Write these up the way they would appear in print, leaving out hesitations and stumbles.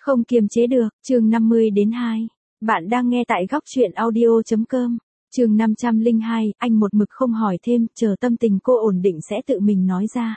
Không kiềm chế được, chương 50-2. Bạn đang nghe tại góc truyện audio.com. Chương 502, anh một mực không hỏi thêm, chờ tâm tình cô ổn định sẽ tự mình nói ra.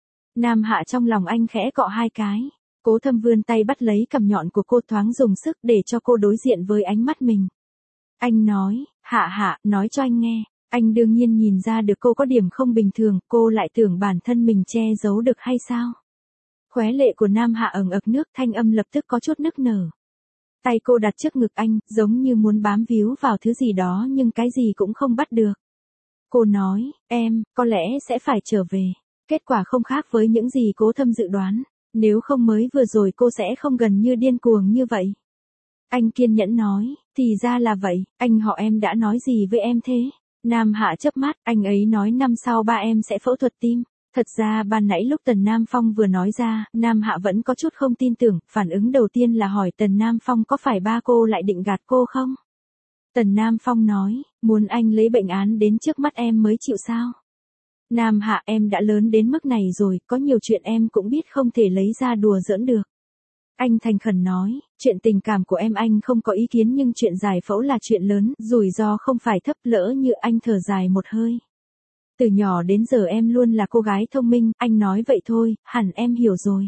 Nam Hạ trong lòng anh khẽ cọ hai cái. Cố Thâm vươn tay bắt lấy cằm nhọn của cô, thoáng dùng sức để cho cô đối diện với ánh mắt mình. Anh nói, Hạ, nói cho anh nghe. Anh đương nhiên nhìn ra được cô có điểm không bình thường, cô lại tưởng bản thân mình che giấu được hay sao? Khóe lệ của Nam Hạ ẩn ực nước, thanh âm lập tức có chút nức nở. Tay cô đặt trước ngực anh, giống như muốn bám víu vào thứ gì đó nhưng cái gì cũng không bắt được. Cô nói, em, có lẽ sẽ phải trở về. Kết quả không khác với những gì Cố Thâm dự đoán. Nếu không mới vừa rồi cô sẽ không gần như điên cuồng như vậy. Anh kiên nhẫn nói, thì ra là vậy, anh họ em đã nói gì với em thế? Nam Hạ chớp mắt, anh ấy nói năm sau ba em sẽ phẫu thuật tim. Thật ra ban nãy lúc Tần Nam Phong vừa nói ra, Nam Hạ vẫn có chút không tin tưởng, phản ứng đầu tiên là hỏi Tần Nam Phong có phải ba cô lại định gạt cô không? Tần Nam Phong nói, muốn anh lấy bệnh án đến trước mắt em mới chịu sao? Nam Hạ, em đã lớn đến mức này rồi, có nhiều chuyện em cũng biết không thể lấy ra đùa giỡn được. Anh thành khẩn nói, chuyện tình cảm của em anh không có ý kiến nhưng chuyện giải phẫu là chuyện lớn, rủi ro không phải thấp, lỡ như anh thở dài một hơi. Từ nhỏ đến giờ em luôn là cô gái thông minh, anh nói vậy thôi, hẳn em hiểu rồi.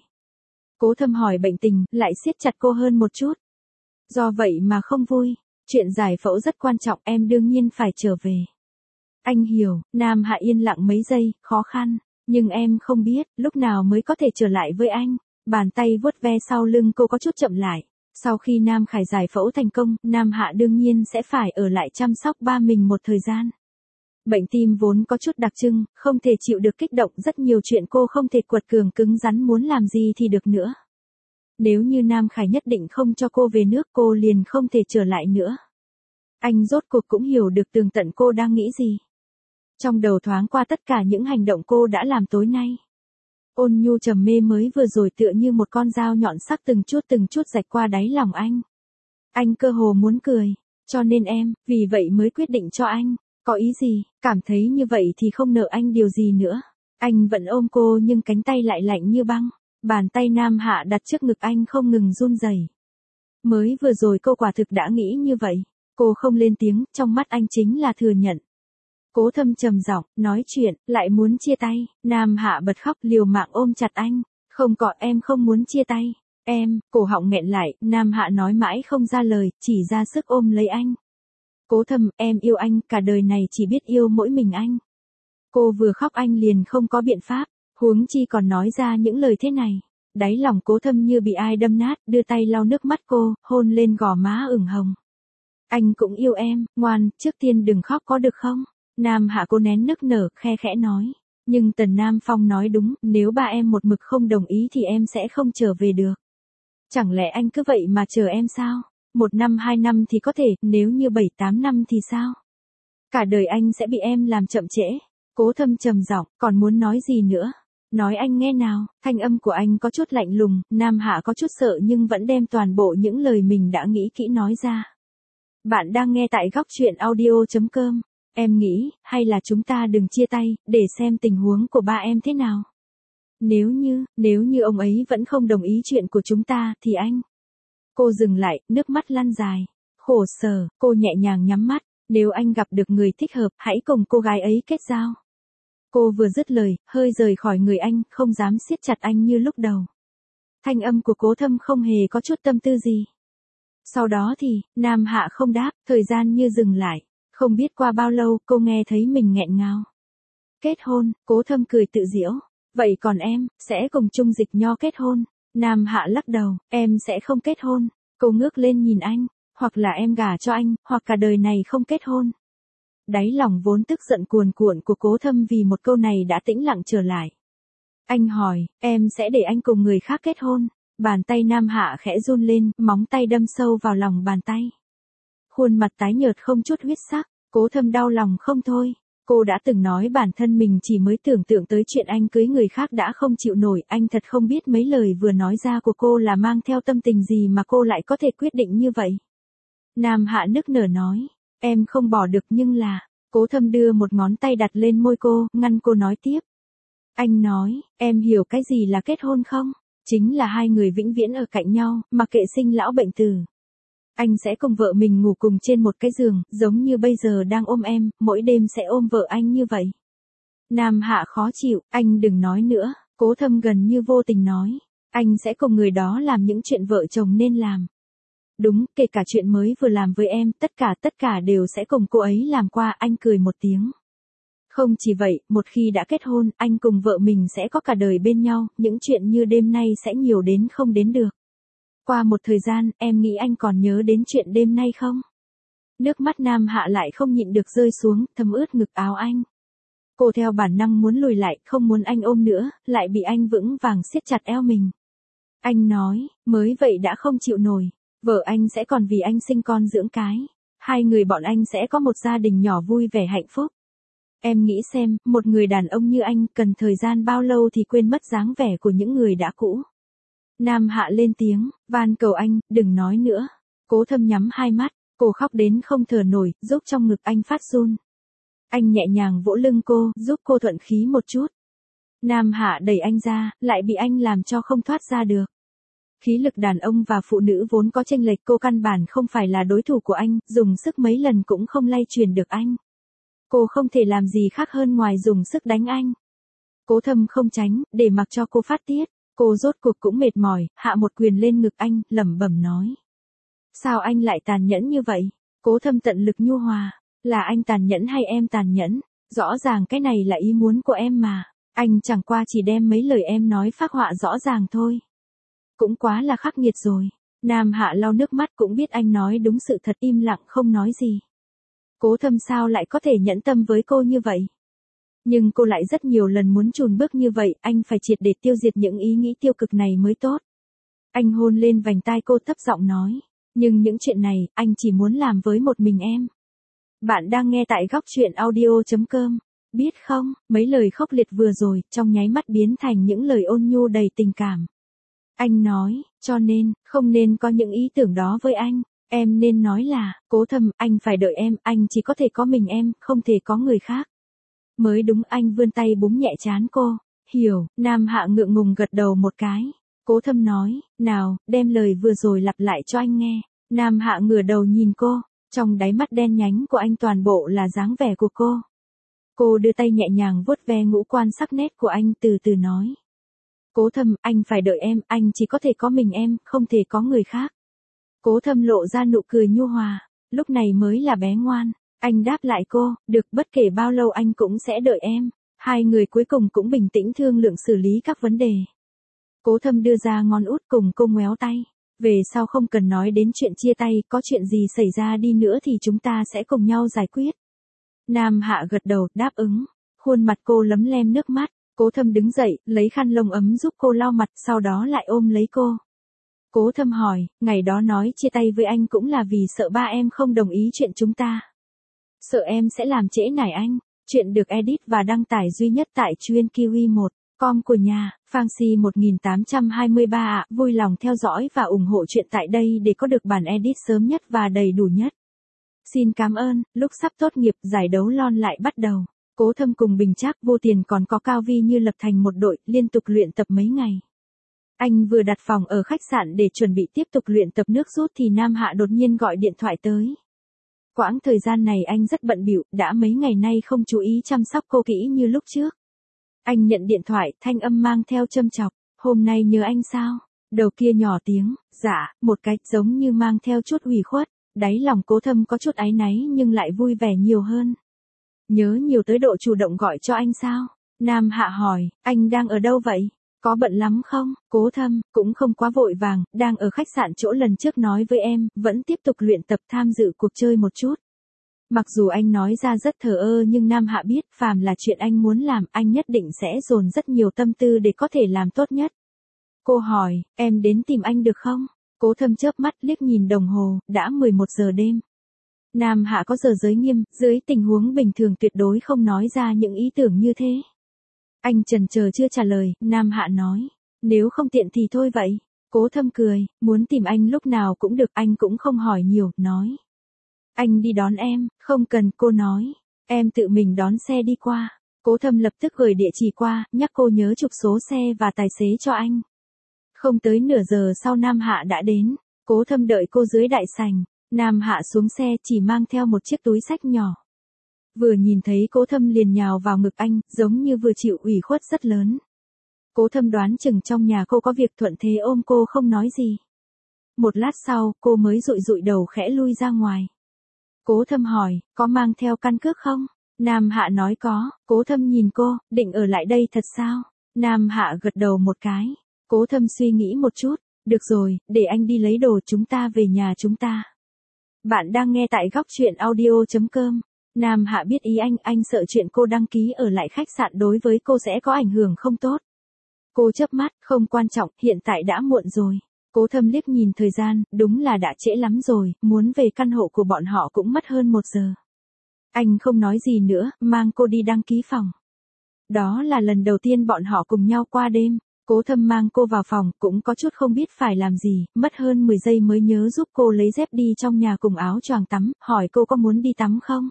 Cố Thâm hỏi bệnh tình, lại siết chặt cô hơn một chút. Do vậy mà không vui, chuyện giải phẫu rất quan trọng, em đương nhiên phải trở về. Anh hiểu, Nam Hạ yên lặng mấy giây, khó khăn, nhưng em không biết, lúc nào mới có thể trở lại với anh. Bàn tay vuốt ve sau lưng cô có chút chậm lại. Sau khi Nam Khải giải phẫu thành công, Nam Hạ đương nhiên sẽ phải ở lại chăm sóc ba mình một thời gian. Bệnh tim vốn có chút đặc trưng, không thể chịu được kích động, rất nhiều chuyện cô không thể quật cường cứng rắn, muốn làm gì thì được nữa. Nếu như Nam Khải nhất định không cho cô về nước, cô liền không thể trở lại nữa. Anh rốt cuộc cũng hiểu được tường tận cô đang nghĩ gì. Trong đầu thoáng qua tất cả những hành động cô đã làm tối nay. Ôn nhu trầm mê mới vừa rồi tựa như một con dao nhọn sắc từng chút rạch qua đáy lòng anh. Anh cơ hồ muốn cười, cho nên em, vì vậy mới quyết định cho anh. Có ý gì, cảm thấy như vậy thì không nợ anh điều gì nữa. Anh vẫn ôm cô nhưng cánh tay lại lạnh như băng. Bàn tay Nam Hạ đặt trước ngực anh không ngừng run rẩy. Mới vừa rồi cô quả thực đã nghĩ như vậy. Cô không lên tiếng, trong mắt anh chính là thừa nhận. Cố Thâm trầm giọng, nói chuyện, lại muốn chia tay. Nam Hạ bật khóc liều mạng ôm chặt anh. Không có, em không muốn chia tay. Em, cổ họng nghẹn lại, Nam Hạ nói mãi không ra lời, chỉ ra sức ôm lấy anh. Cố Thâm, em yêu anh, cả đời này chỉ biết yêu mỗi mình anh. Cô vừa khóc anh liền không có biện pháp, huống chi còn nói ra những lời thế này. Đáy lòng Cố Thâm như bị ai đâm nát, đưa tay lau nước mắt cô, hôn lên gò má ửng hồng. Anh cũng yêu em, ngoan, trước tiên đừng khóc có được không? Nam Hạ cô nén nức nở, khe khẽ nói. Nhưng Tần Nam Phong nói đúng, nếu ba em một mực không đồng ý thì em sẽ không trở về được. Chẳng lẽ anh cứ vậy mà chờ em sao? 1 năm 2 năm thì có thể, nếu như 7-8 năm thì sao? Cả đời anh sẽ bị em làm chậm trễ. Cố Thâm trầm giọng, còn muốn nói gì nữa? Nói anh nghe nào, thanh âm của anh có chút lạnh lùng, Nam Hạ có chút sợ nhưng vẫn đem toàn bộ những lời mình đã nghĩ kỹ nói ra. Bạn đang nghe tại góc truyện audio.com. Em nghĩ, hay là chúng ta đừng chia tay, để xem tình huống của ba em thế nào. Nếu như ông ấy vẫn không đồng ý chuyện của chúng ta, thì anh. Cô dừng lại, nước mắt lăn dài. Khổ sở, cô nhẹ nhàng nhắm mắt. Nếu anh gặp được người thích hợp, hãy cùng cô gái ấy kết giao. Cô vừa dứt lời, hơi rời khỏi người anh, không dám siết chặt anh như lúc đầu. Thanh âm của Cố Thâm không hề có chút tâm tư gì. Sau đó thì, Nam Hạ không đáp, thời gian như dừng lại. Không biết qua bao lâu, cô nghe thấy mình nghẹn ngào. Kết hôn, Cố Thâm cười tự giễu. Vậy còn em, sẽ cùng Trung Dịch Nho kết hôn? Nam Hạ lắc đầu, em sẽ không kết hôn. Cô ngước lên nhìn anh, hoặc là em gả cho anh, hoặc cả đời này không kết hôn. Đáy lòng vốn tức giận cuồn cuộn của Cố Thâm vì một câu này đã tĩnh lặng trở lại. Anh hỏi, em sẽ để anh cùng người khác kết hôn? Bàn tay Nam Hạ khẽ run lên, móng tay đâm sâu vào lòng bàn tay. Khuôn mặt tái nhợt không chút huyết sắc, Cố Thâm đau lòng không thôi. Cô đã từng nói bản thân mình chỉ mới tưởng tượng tới chuyện anh cưới người khác đã không chịu nổi, anh thật không biết mấy lời vừa nói ra của cô là mang theo tâm tình gì mà cô lại có thể quyết định như vậy. Nam Hạ nức nở nói, em không bỏ được nhưng là, Cố Thâm đưa một ngón tay đặt lên môi cô, ngăn cô nói tiếp. Anh nói, em hiểu cái gì là kết hôn không? Chính là hai người vĩnh viễn ở cạnh nhau, mặc kệ sinh lão bệnh tử. Anh sẽ cùng vợ mình ngủ cùng trên một cái giường, giống như bây giờ đang ôm em, mỗi đêm sẽ ôm vợ anh như vậy. Nam Hạ khó chịu, anh đừng nói nữa, Cố Thâm gần như vô tình nói. Anh sẽ cùng người đó làm những chuyện vợ chồng nên làm. Đúng, kể cả chuyện mới vừa làm với em, tất cả đều sẽ cùng cô ấy làm qua, anh cười một tiếng. Không chỉ vậy, một khi đã kết hôn, anh cùng vợ mình sẽ có cả đời bên nhau, những chuyện như đêm nay sẽ nhiều đến không đến được. Qua một thời gian, em nghĩ anh còn nhớ đến chuyện đêm nay không? Nước mắt Nam Hạ lại không nhịn được rơi xuống, thấm ướt ngực áo anh. Cô theo bản năng muốn lùi lại, không muốn anh ôm nữa, lại bị anh vững vàng siết chặt eo mình. Anh nói, mới vậy đã không chịu nổi, vợ anh sẽ còn vì anh sinh con dưỡng cái. Hai người bọn anh sẽ có một gia đình nhỏ vui vẻ hạnh phúc. Em nghĩ xem, một người đàn ông như anh cần thời gian bao lâu thì quên mất dáng vẻ của những người đã cũ. Nam Hạ lên tiếng, van cầu anh, đừng nói nữa. Cố Thâm nhắm hai mắt, cô khóc đến không thở nổi, giúp trong ngực anh phát run. Anh nhẹ nhàng vỗ lưng cô, giúp cô thuận khí một chút. Nam Hạ đẩy anh ra, lại bị anh làm cho không thoát ra được. Khí lực đàn ông và phụ nữ vốn có chênh lệch, cô căn bản không phải là đối thủ của anh, dùng sức mấy lần cũng không lay truyền được anh. Cô không thể làm gì khác hơn ngoài dùng sức đánh anh. Cố Thâm không tránh, để mặc cho cô phát tiết. Cô rốt cuộc cũng mệt mỏi, hạ một quyền lên ngực anh, lẩm bẩm nói. Sao anh lại tàn nhẫn như vậy? Cố Thâm tận lực nhu hòa. Là anh tàn nhẫn hay em tàn nhẫn? Rõ ràng cái này là ý muốn của em mà. Anh chẳng qua chỉ đem mấy lời em nói phác họa rõ ràng thôi. Cũng quá là khắc nghiệt rồi. Nam Hạ lau nước mắt cũng biết anh nói đúng sự thật, im lặng không nói gì. Cố Thâm sao lại có thể nhẫn tâm với cô như vậy? Nhưng cô lại rất nhiều lần muốn chùn bước như vậy, anh phải triệt để tiêu diệt những ý nghĩ tiêu cực này mới tốt. Anh hôn lên vành tai cô thấp giọng nói. Nhưng những chuyện này, anh chỉ muốn làm với một mình em. Bạn đang nghe tại góc truyện audio.com. Biết không, mấy lời khốc liệt vừa rồi, trong nháy mắt biến thành những lời ôn nhu đầy tình cảm. Anh nói, cho nên, không nên có những ý tưởng đó với anh. Em nên nói là, Cố Thâm, anh phải đợi em, anh chỉ có thể có mình em, không thể có người khác. Mới đúng, anh vươn tay búng nhẹ trán cô. Hiểu, Nam Hạ ngượng ngùng gật đầu một cái. Cố Thâm nói, nào, đem lời vừa rồi lặp lại cho anh nghe. Nam Hạ ngửa đầu nhìn cô, trong đáy mắt đen nhánh của anh toàn bộ là dáng vẻ của cô. Cô đưa tay nhẹ nhàng vuốt ve ngũ quan sắc nét của anh, từ từ nói. Cố Thâm, anh phải đợi em, anh chỉ có thể có mình em, không thể có người khác. Cố Thâm lộ ra nụ cười nhu hòa, lúc này mới là bé ngoan. Anh đáp lại cô, được, bất kể bao lâu anh cũng sẽ đợi em. Hai người cuối cùng cũng bình tĩnh thương lượng xử lý các vấn đề. Cố Thâm đưa ra ngón út cùng cô ngoéo tay. Về sau không cần nói đến chuyện chia tay, có chuyện gì xảy ra đi nữa thì chúng ta sẽ cùng nhau giải quyết. Nam Hạ gật đầu, đáp ứng. Khuôn mặt cô lấm lem nước mắt. Cố Thâm đứng dậy, lấy khăn lông ấm giúp cô lau mặt, sau đó lại ôm lấy cô. Cố Thâm hỏi, ngày đó nói chia tay với anh cũng là vì sợ ba em không đồng ý chuyện chúng ta. Sợ em sẽ làm trễ nải anh. Chuyện được edit và đăng tải duy nhất tại Truyện Kiwi 1.com của nhà, Phanxi 1823 ạ. Vui lòng theo dõi và ủng hộ chuyện tại đây để có được bản edit sớm nhất và đầy đủ nhất. Xin cảm ơn, lúc sắp tốt nghiệp, giải đấu lon lại bắt đầu. Cố Thâm cùng Bình Trác, Vô Tiền còn có Cao Vi Như lập thành một đội, liên tục luyện tập mấy ngày. Anh vừa đặt phòng ở khách sạn để chuẩn bị tiếp tục luyện tập nước rút thì Nam Hạ đột nhiên gọi điện thoại tới. Quãng thời gian này anh rất bận bịu, đã mấy ngày nay không chú ý chăm sóc cô kỹ như lúc trước. Anh nhận điện thoại, thanh âm mang theo châm chọc, hôm nay nhớ anh sao? Đầu kia nhỏ tiếng, dạ, một cái, giống như mang theo chút ủy khuất, đáy lòng Cố Thâm có chút áy náy nhưng lại vui vẻ nhiều hơn. Nhớ nhiều tới độ chủ động gọi cho anh sao? Nam Hạ hỏi, anh đang ở đâu vậy? Có bận lắm không? Cố Thâm, cũng không quá vội vàng, đang ở khách sạn chỗ lần trước nói với em, vẫn tiếp tục luyện tập tham dự cuộc chơi một chút. Mặc dù anh nói ra rất thờ ơ nhưng Nam Hạ biết, phàm là chuyện anh muốn làm, anh nhất định sẽ dồn rất nhiều tâm tư để có thể làm tốt nhất. Cô hỏi, em đến tìm anh được không? Cố Thâm chớp mắt liếc nhìn đồng hồ, đã 11 giờ đêm. Nam Hạ có giờ giới nghiêm, dưới tình huống bình thường tuyệt đối không nói ra những ý tưởng như thế. Anh chần chờ chưa trả lời, Nam Hạ nói, nếu không tiện thì thôi vậy. Cố Thâm cười, muốn tìm anh lúc nào cũng được, anh cũng không hỏi nhiều, nói. Anh đi đón em, không cần, cô nói. Em tự mình đón xe đi qua. Cố Thâm lập tức gửi địa chỉ qua, nhắc cô nhớ chụp số xe và tài xế cho anh. Không tới nửa giờ sau Nam Hạ đã đến, Cố Thâm đợi cô dưới đại sảnh, Nam Hạ xuống xe chỉ mang theo một chiếc túi xách nhỏ. Vừa nhìn thấy Cố Thâm liền nhào vào ngực anh, giống như vừa chịu ủy khuất rất lớn. Cố Thâm đoán chừng trong nhà cô có việc thuận thế ôm cô không nói gì. Một lát sau, cô mới dụi dụi đầu khẽ lui ra ngoài. Cố Thâm hỏi, có mang theo căn cước không? Nam Hạ nói có, Cố Thâm nhìn cô, định ở lại đây thật sao? Nam Hạ gật đầu một cái. Cố Thâm suy nghĩ một chút, được rồi, để anh đi lấy đồ chúng ta về nhà chúng ta. Bạn đang nghe tại góc truyện audio.com. Nam Hạ biết ý anh sợ chuyện cô đăng ký ở lại khách sạn đối với cô sẽ có ảnh hưởng không tốt. Cô chớp mắt, không quan trọng, hiện tại đã muộn rồi. Cố Thâm liếc nhìn thời gian, đúng là đã trễ lắm rồi, muốn về căn hộ của bọn họ cũng mất hơn 1 giờ. Anh không nói gì nữa, mang cô đi đăng ký phòng. Đó là lần đầu tiên bọn họ cùng nhau qua đêm. Cố Thâm mang cô vào phòng, cũng có chút không biết phải làm gì, mất hơn 10 giây mới nhớ giúp cô lấy dép đi trong nhà cùng áo choàng tắm, hỏi cô có muốn đi tắm không?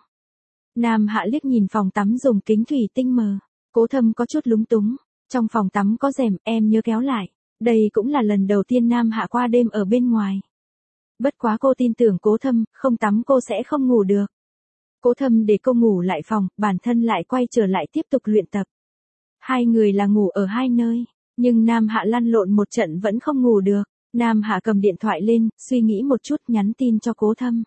Nam Hạ liếc nhìn phòng tắm dùng kính thủy tinh mờ. Cố Thâm có chút lúng túng. Trong phòng tắm có rèm, em nhớ kéo lại. Đây cũng là lần đầu tiên Nam Hạ qua đêm ở bên ngoài. Bất quá cô tin tưởng Cố Thâm, không tắm cô sẽ không ngủ được. Cố Thâm để cô ngủ lại phòng, bản thân lại quay trở lại tiếp tục luyện tập. Hai người là ngủ ở hai nơi, nhưng Nam Hạ lăn lộn một trận vẫn không ngủ được. Nam Hạ cầm điện thoại lên, suy nghĩ một chút nhắn tin cho Cố Thâm.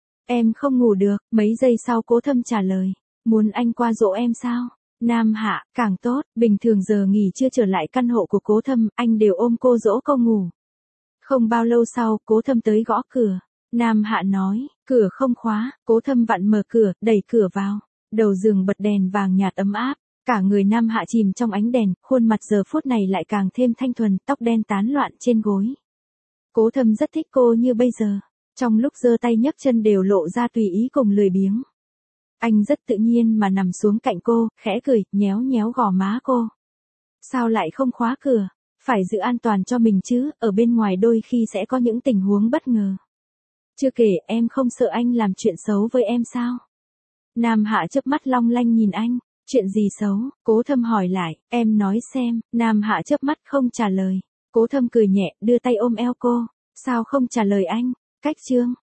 Em không ngủ được, mấy giây sau Cố Thâm trả lời. Muốn anh qua dỗ em sao? Nam Hạ, càng tốt, bình thường giờ nghỉ chưa trở lại căn hộ của Cố Thâm, anh đều ôm cô dỗ cô ngủ. Không bao lâu sau, Cố Thâm tới gõ cửa. Nam Hạ nói, cửa không khóa, Cố Thâm vặn mở cửa, đẩy cửa vào. Đầu giường bật đèn vàng nhạt ấm áp, cả người Nam Hạ chìm trong ánh đèn, khuôn mặt giờ phút này lại càng thêm thanh thuần, tóc đen tán loạn trên gối. Cố Thâm rất thích cô như bây giờ, trong lúc giơ tay nhấc chân đều lộ ra tùy ý cùng lười biếng. Anh rất tự nhiên mà nằm xuống cạnh cô, khẽ cười, nhéo nhéo gò má cô. Sao lại không khóa cửa? Phải giữ an toàn cho mình chứ, ở bên ngoài đôi khi sẽ có những tình huống bất ngờ. Chưa kể em không sợ anh làm chuyện xấu với em sao? Nam Hạ chớp mắt long lanh nhìn anh, chuyện gì xấu? Cố Thâm hỏi lại, em nói xem. Nam Hạ chớp mắt không trả lời. Cố Thâm cười nhẹ, đưa tay ôm eo cô. Sao không trả lời anh? Cách chương.